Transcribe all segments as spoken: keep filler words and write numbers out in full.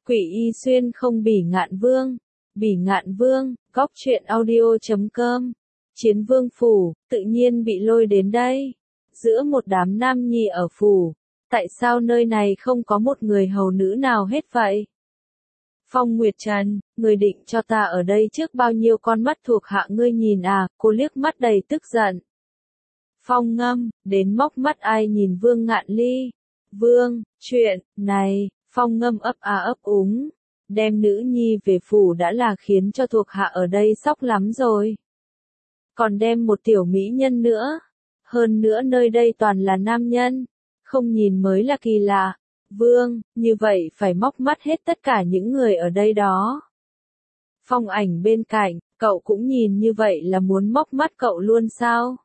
Quỷ y xuyên không bỉ ngạn vương. Bỉ ngạn vương, góc truyện audio chấm com. Chiến vương phủ, tự nhiên bị lôi đến đây. Giữa một đám nam nhi ở phủ. Tại sao nơi này không có một người hầu nữ nào hết vậy? Phong Nguyệt Trần, người định cho ta ở đây trước bao nhiêu con mắt thuộc hạ ngươi nhìn à, cô liếc mắt đầy tức giận. Phong Ngâm, đến móc mắt ai nhìn Vương Ngạn Ly. Vương, chuyện, này, Phong Ngâm ấp a ấp úng. Đem nữ nhi về phủ đã là khiến cho thuộc hạ ở đây sốc lắm rồi. Còn đem một tiểu mỹ nhân nữa. Hơn nữa nơi đây toàn là nam nhân. Không nhìn mới là kỳ lạ. Vương, như vậy phải móc mắt hết tất cả những người ở đây đó. Phong Ảnh bên cạnh, cậu cũng nhìn như vậy là muốn móc mắt cậu luôn sao?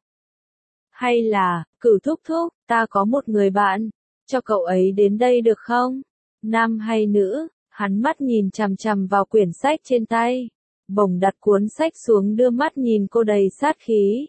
Hay là, Cửu thúc thúc, ta có một người bạn, cho cậu ấy đến đây được không? Nam hay nữ? Hắn mắt nhìn chằm chằm vào quyển sách trên tay. Bồng đặt cuốn sách xuống đưa mắt nhìn cô đầy sát khí.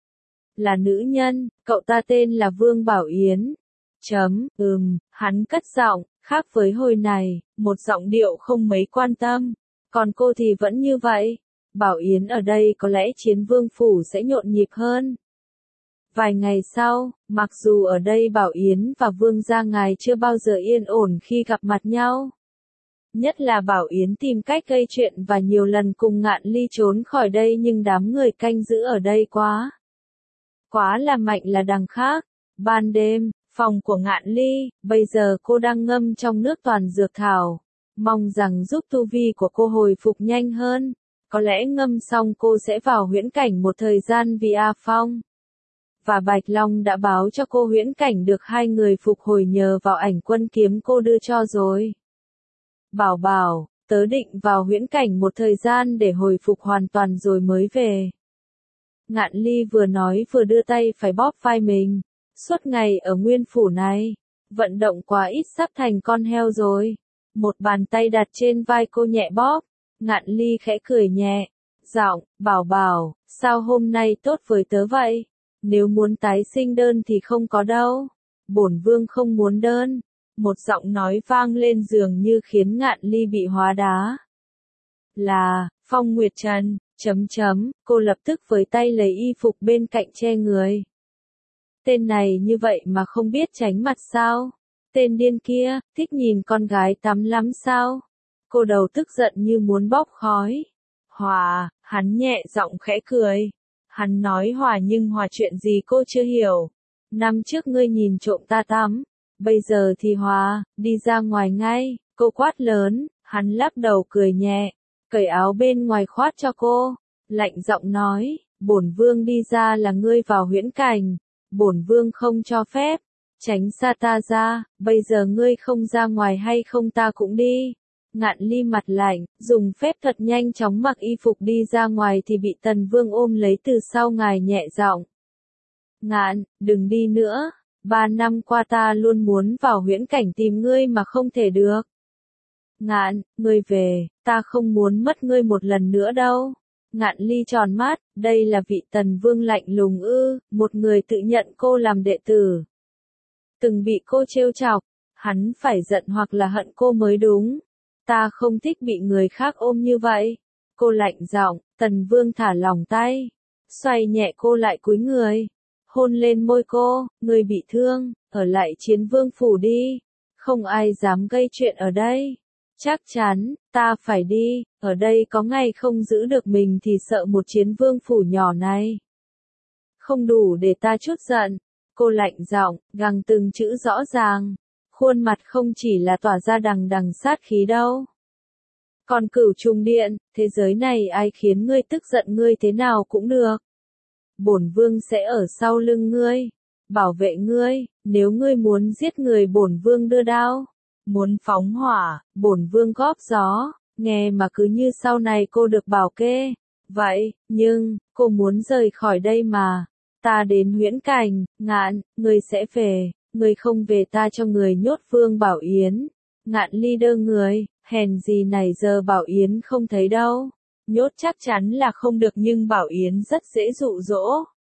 Là nữ nhân, cậu ta tên là Vương Bảo Yến. Chấm, ừm, hắn cất giọng, khác với hồi này, một giọng điệu không mấy quan tâm. Còn cô thì vẫn như vậy. Bảo Yến ở đây có lẽ chiến vương phủ sẽ nhộn nhịp hơn. Vài ngày sau, mặc dù ở đây Bảo Yến và Vương gia ngài chưa bao giờ yên ổn khi gặp mặt nhau. Nhất là Bảo Yến tìm cách gây chuyện và nhiều lần cùng Ngạn Ly trốn khỏi đây nhưng đám người canh giữ ở đây quá. Quá là mạnh là đằng khác. Ban đêm, phòng của Ngạn Ly, bây giờ cô đang ngâm trong nước toàn dược thảo. Mong rằng giúp tu vi của cô hồi phục nhanh hơn. Có lẽ ngâm xong cô sẽ vào huyễn cảnh một thời gian vì A Phong. Và Bạch Long đã báo cho cô huyễn cảnh được hai người phục hồi nhờ vào ảnh quân kiếm cô đưa cho rồi. Bảo bảo, tớ định vào huyễn cảnh một thời gian để hồi phục hoàn toàn rồi mới về. Ngạn Ly vừa nói vừa đưa tay phải bóp vai mình. Suốt ngày ở nguyên phủ này, vận động quá ít sắp thành con heo rồi. Một bàn tay đặt trên vai cô nhẹ bóp. Ngạn Ly khẽ cười nhẹ. Giọng, bảo bảo, sao hôm nay tốt với tớ vậy? Nếu muốn tái sinh đơn thì không có đâu. Bổn vương không muốn đơn. Một giọng nói vang lên dường như khiến Ngạn Ly bị hóa đá. Là, Phong Nguyệt Trần, chấm chấm, cô lập tức với tay lấy y phục bên cạnh che người. Tên này như vậy mà không biết tránh mặt sao? Tên điên kia, thích nhìn con gái tắm lắm sao? Cô đầu tức giận như muốn bốc khói. Hòa, hắn nhẹ giọng khẽ cười. Hắn nói hòa nhưng hòa chuyện gì cô chưa hiểu. Năm trước ngươi nhìn trộm ta tắm. Bây giờ thì hòa, đi ra ngoài ngay, cô quát lớn, hắn lắc đầu cười nhẹ, cởi áo bên ngoài khoát cho cô, lạnh giọng nói, bổn vương đi ra là ngươi vào huyễn cảnh, bổn vương không cho phép, tránh xa ta ra, bây giờ ngươi không ra ngoài hay không ta cũng đi. Ngạn Ly mặt lạnh, dùng phép thật nhanh chóng mặc y phục đi ra ngoài thì bị Tần Vương ôm lấy từ sau ngài nhẹ giọng. Ngạn, đừng đi nữa. Ba năm qua ta luôn muốn vào huyễn cảnh tìm ngươi mà không thể được. Ngạn, ngươi về, ta không muốn mất ngươi một lần nữa đâu. Ngạn Ly tròn mắt, đây là vị Tần Vương lạnh lùng ư, một người tự nhận cô làm đệ tử. Từng bị cô trêu chọc, hắn phải giận hoặc là hận cô mới đúng. Ta không thích bị người khác ôm như vậy. Cô lạnh giọng, Tần Vương thả lỏng tay, xoay nhẹ cô lại cúi người. Hôn lên môi cô, người bị thương, ở lại chiến vương phủ đi. Không ai dám gây chuyện ở đây. Chắc chắn, ta phải đi, ở đây có ngày không giữ được mình thì sợ một chiến vương phủ nhỏ này. Không đủ để ta chút giận. Cô lạnh giọng, gằn từng chữ rõ ràng. Khuôn mặt không chỉ là tỏa ra đằng đằng sát khí đâu. Còn Cửu Trùng Điện, thế giới này ai khiến ngươi tức giận ngươi thế nào cũng được. Bổn vương sẽ ở sau lưng ngươi, bảo vệ ngươi, nếu ngươi muốn giết người bổn vương đưa đao, muốn phóng hỏa, bổn vương góp gió, nghe mà cứ như sau này cô được bảo kê. Vậy, nhưng, cô muốn rời khỏi đây mà, ta đến huyễn cảnh, Ngạn, ngươi sẽ về, ngươi không về ta cho người nhốt Vương Bảo Yến. Ngạn Ly đơ người, hèn gì này giờ Bảo Yến không thấy đâu. Nhốt chắc chắn là không được nhưng Bảo Yến rất dễ dụ dỗ.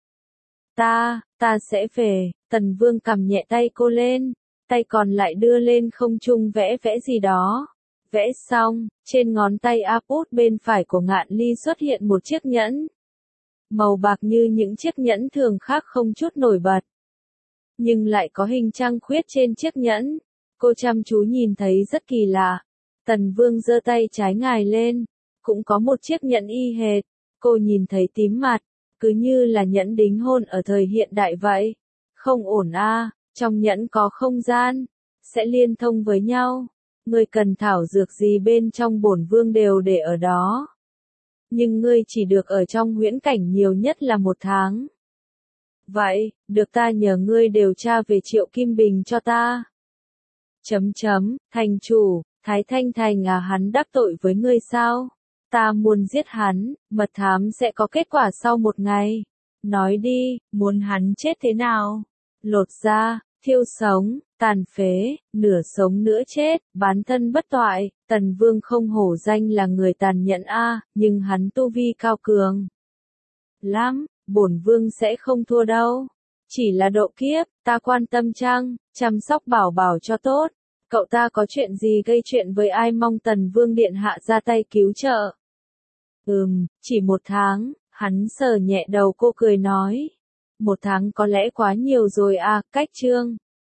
Ta, ta sẽ về, Tần Vương cầm nhẹ tay cô lên, tay còn lại đưa lên không trung vẽ vẽ gì đó. Vẽ xong, trên ngón tay áp út bên phải của Ngạn Ly xuất hiện một chiếc nhẫn. Màu bạc như những chiếc nhẫn thường khác không chút nổi bật. Nhưng lại có hình trăng khuyết trên chiếc nhẫn. Cô chăm chú nhìn thấy rất kỳ lạ. Tần Vương giơ tay trái ngài lên. Cũng có một chiếc nhẫn y hệt. Cô nhìn thấy tím mặt. Cứ như là nhẫn đính hôn ở thời hiện đại vậy. Không ổn a, trong nhẫn có không gian. Sẽ liên thông với nhau. Ngươi cần thảo dược gì bên trong bổn vương đều để ở đó. Nhưng ngươi chỉ được ở trong huyễn cảnh nhiều nhất là một tháng. Vậy, được ta nhờ ngươi điều tra về Triệu Kim Bình cho ta. Chấm chấm, thành chủ, Thái Thanh Thành à, hắn đắc tội với ngươi sao? Ta muốn giết hắn, mật thám sẽ có kết quả sau một ngày. Nói đi, muốn hắn chết thế nào? Lột da, thiêu sống, tàn phế, nửa sống nửa chết, bán thân bất toại. Tần Vương không hổ danh là người tàn nhẫn a, nhưng hắn tu vi cao cường lắm, bổn vương sẽ không thua đâu. Chỉ là độ kiếp, ta quan tâm chăng, chăm sóc bảo bảo cho tốt. Cậu ta có chuyện gì gây chuyện với ai, mong Tần Vương điện hạ ra tay cứu trợ. Ừm, chỉ một tháng, hắn sờ nhẹ đầu cô cười nói. Một tháng có lẽ quá nhiều rồi à, cách chương.